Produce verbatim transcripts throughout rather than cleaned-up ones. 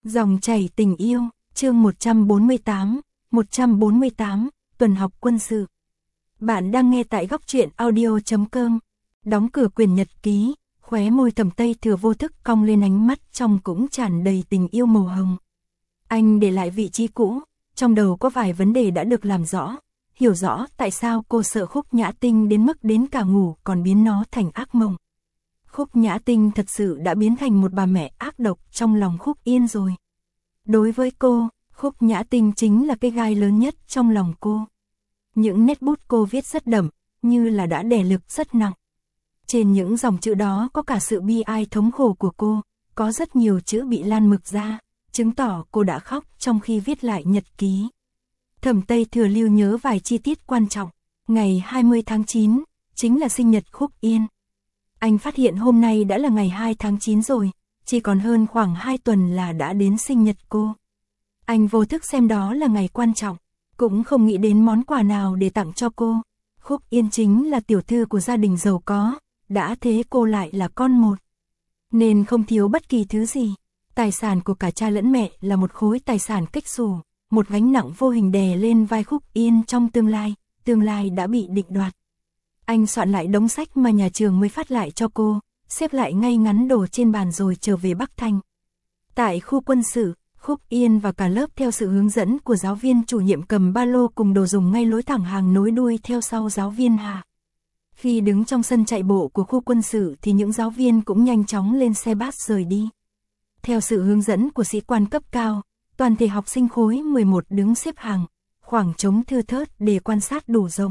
Dòng chảy tình yêu, chương một trăm bốn mươi tám, một trăm bốn mươi tám, tuần học quân sự. Bạn đang nghe tại góc truyện audio chấm com. Đóng cửa quyển nhật ký, khóe môi Thẩm Tây Thừa vô thức cong lên, ánh mắt trong cũng tràn đầy tình yêu màu hồng. Anh để lại vị trí cũ, trong đầu có vài vấn đề đã được làm rõ, hiểu rõ tại sao cô sợ Khúc Nhã Tinh đến mức đến cả ngủ còn biến nó thành ác mộng. Khúc Nhã Tinh thật sự đã biến thành một bà mẹ ác độc trong lòng Khúc Yên rồi. Đối với cô, Khúc Nhã Tinh chính là cái gai lớn nhất trong lòng cô. Những nét bút cô viết rất đậm, như là đã đè lực rất nặng. Trên những dòng chữ đó có cả sự bi ai thống khổ của cô, có rất nhiều chữ bị lan mực ra, chứng tỏ cô đã khóc trong khi viết lại nhật ký. Thẩm Tây Thừa lưu nhớ vài chi tiết quan trọng. Ngày hai mươi tháng chín, chính là sinh nhật Khúc Yên. Anh phát hiện hôm nay đã là ngày hai tháng chín rồi, chỉ còn hơn khoảng hai tuần là đã đến sinh nhật cô. Anh vô thức xem đó là ngày quan trọng, cũng không nghĩ đến món quà nào để tặng cho cô. Khúc Yên chính là tiểu thư của gia đình giàu có, đã thế cô lại là con một, nên không thiếu bất kỳ thứ gì. Tài sản của cả cha lẫn mẹ là một khối tài sản kếch xù, một gánh nặng vô hình đè lên vai Khúc Yên trong tương lai, tương lai đã bị định đoạt. Anh soạn lại đống sách mà nhà trường mới phát lại cho cô, xếp lại ngay ngắn đồ trên bàn rồi trở về Bắc Thành. Tại khu quân sự, Khúc Yên và cả lớp theo sự hướng dẫn của giáo viên chủ nhiệm cầm ba lô cùng đồ dùng ngay lối thẳng hàng nối đuôi theo sau giáo viên Hà. Khi đứng trong sân chạy bộ của khu quân sự thì những giáo viên cũng nhanh chóng lên xe bus rời đi. Theo sự hướng dẫn của sĩ quan cấp cao, toàn thể học sinh khối mười một đứng xếp hàng, khoảng trống thưa thớt để quan sát đủ rộng.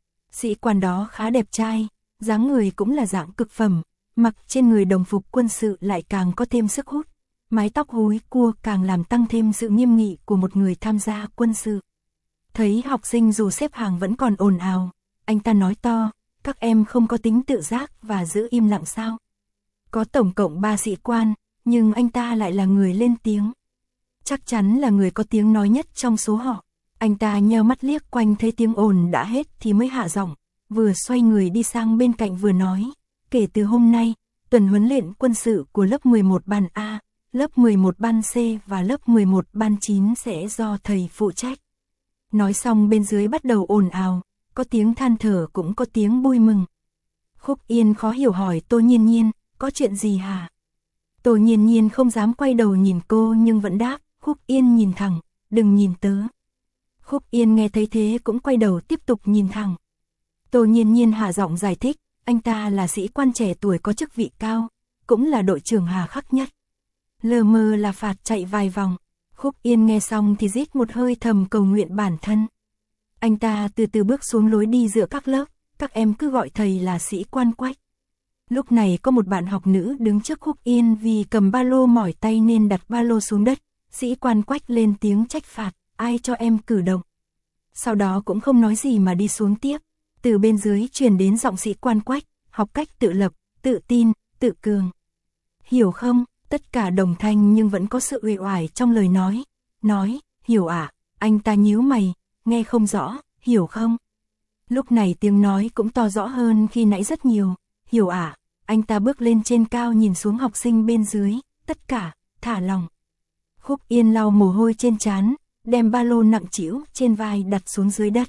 Sĩ quan đó khá đẹp trai, dáng người cũng là dạng cực phẩm, mặc trên người đồng phục quân sự lại càng có thêm sức hút, mái tóc húi cua càng làm tăng thêm sự nghiêm nghị của một người tham gia quân sự. Thấy học sinh dù xếp hàng vẫn còn ồn ào, anh ta nói to, các em không có tính tự giác và giữ im lặng sao? Có tổng cộng ba sĩ quan, nhưng anh ta lại là người lên tiếng. Chắc chắn là người có tiếng nói nhất trong số họ. Anh ta nheo mắt liếc quanh thấy tiếng ồn đã hết thì mới hạ giọng, vừa xoay người đi sang bên cạnh vừa nói, kể từ hôm nay, tuần huấn luyện quân sự của lớp mười một ban A, lớp mười một ban C và lớp mười một ban chín sẽ do thầy phụ trách. Nói xong bên dưới bắt đầu ồn ào, có tiếng than thở cũng có tiếng vui mừng. Khúc Yên khó hiểu hỏi Tô Nhiên Nhiên, có chuyện gì hả? Tô Nhiên Nhiên không dám quay đầu nhìn cô nhưng vẫn đáp, Khúc Yên nhìn thẳng, đừng nhìn tớ. Khúc Yên nghe thấy thế cũng quay đầu tiếp tục nhìn thẳng. Tô Nhiên Nhiên hạ giọng giải thích, anh ta là sĩ quan trẻ tuổi có chức vị cao, cũng là đội trưởng hà khắc nhất. Lờ mờ là phạt chạy vài vòng. Khúc Yên nghe xong thì rít một hơi thầm cầu nguyện bản thân. Anh ta từ từ bước xuống lối đi giữa các lớp, các em cứ gọi thầy là sĩ quan Quách. Lúc này có một bạn học nữ đứng trước Khúc Yên vì cầm ba lô mỏi tay nên đặt ba lô xuống đất. Sĩ quan Quách lên tiếng trách phạt, ai cho em cử động. Sau đó cũng không nói gì mà đi xuống tiếp. Từ bên dưới truyền đến giọng sĩ quan Quách, học cách tự lập, tự tin, tự cường. Hiểu không? Tất cả đồng thanh nhưng vẫn có sự uể oải trong lời nói. Nói, hiểu ạ, à? Anh ta nhíu mày, nghe không rõ, hiểu không? Lúc này tiếng nói cũng to rõ hơn khi nãy rất nhiều, hiểu ạ, à? Anh ta bước lên trên cao nhìn xuống học sinh bên dưới, tất cả, thả lòng. Khúc Yên lau mồ hôi trên trán, đem ba lô nặng trĩu trên vai đặt xuống dưới đất.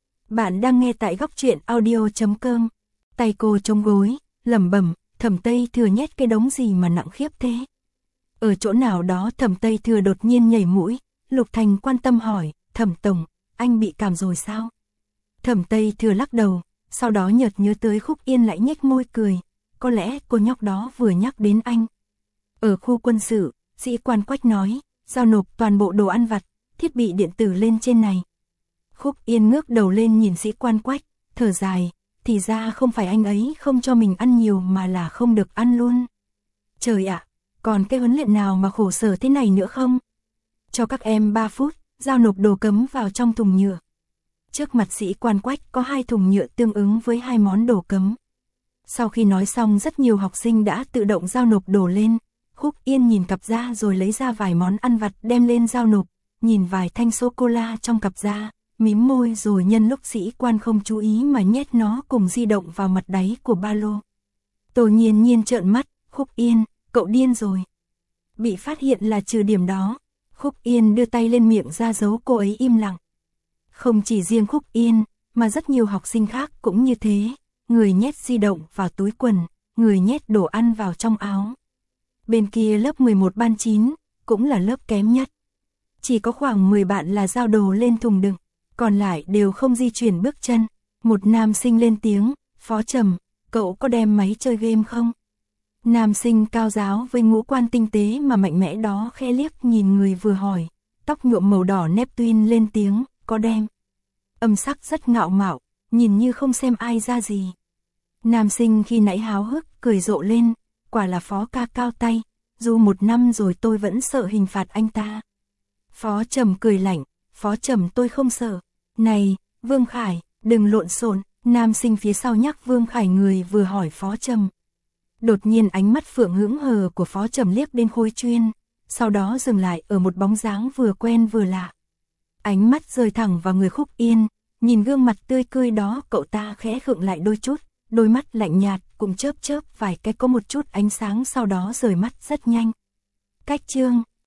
Bạn đang nghe tại góc truyện audio chấm com. Tay cô chống gối, lẩm bẩm, Thẩm Tây Thừa nhét cái đống gì mà nặng khiếp thế. Ở chỗ nào đó Thẩm Tây Thừa đột nhiên nhảy mũi, Lục Thành quan tâm hỏi, Thẩm Tổng, anh bị cảm rồi sao? Thẩm Tây Thừa lắc đầu, sau đó nhợt nhớ tới Khúc Yên lại nhếch môi cười, có lẽ cô nhóc đó vừa nhắc đến anh. Ở khu quân sự, sĩ quan Quách nói, giao nộp toàn bộ đồ ăn vặt, thiết bị điện tử lên trên này. Khúc Yên ngước đầu lên nhìn sĩ quan Quách, thở dài, thì ra không phải anh ấy không cho mình ăn nhiều mà là không được ăn luôn. Trời ạ, còn cái huấn luyện nào mà khổ sở thế này nữa không? Cho các em ba phút, giao nộp đồ cấm vào trong thùng nhựa. Trước mặt sĩ quan Quách có hai thùng nhựa tương ứng với hai món đồ cấm. Sau khi nói xong rất nhiều học sinh đã tự động giao nộp đồ lên. Khúc Yên nhìn cặp da rồi lấy ra vài món ăn vặt đem lên giao nộp, nhìn vài thanh sô-cô-la trong cặp da, mím môi rồi nhân lúc sĩ quan không chú ý mà nhét nó cùng di động vào mặt đáy của ba lô. Tô Nhiên Nhiên trợn mắt, Khúc Yên, cậu điên rồi. Bị phát hiện là trừ điểm đó. Khúc Yên đưa tay lên miệng ra dấu cô ấy im lặng. Không chỉ riêng Khúc Yên, mà rất nhiều học sinh khác cũng như thế. Người nhét di động vào túi quần, người nhét đồ ăn vào trong áo. Bên kia lớp mười một ban chín, cũng là lớp kém nhất. Chỉ có khoảng mười bạn là giao đồ lên thùng đựng, còn lại đều không di chuyển bước chân. Một nam sinh lên tiếng, Phó Trầm, cậu có đem máy chơi game không? Nam sinh cao giáo với ngũ quan tinh tế mà mạnh mẽ đó khẽ liếc nhìn người vừa hỏi, tóc nhuộm màu đỏ Neptune lên tiếng, có đem. Âm sắc rất ngạo mạo, nhìn như không xem ai ra gì. Nam sinh khi nãy háo hức cười rộ lên, quả là Phó ca cao tay, dù một năm rồi tôi vẫn sợ hình phạt anh ta. Phó Trầm cười lạnh, Phó Trầm tôi không sợ. Này, Vương Khải, đừng lộn xộn. Nam sinh phía sau nhắc Vương Khải người vừa hỏi Phó Trầm. Đột nhiên ánh mắt phượng hững hờ của Phó Trầm liếc đến Khối Chuyên, sau đó dừng lại ở một bóng dáng vừa quen vừa lạ. Ánh mắt rơi thẳng vào người Khúc Yên, nhìn gương mặt tươi cười đó cậu ta khẽ khựng lại đôi chút, đôi mắt lạnh nhạt cũng chớp chớp vài cái có một chút ánh sáng sau đó rời mắt rất nhanh. Cách chương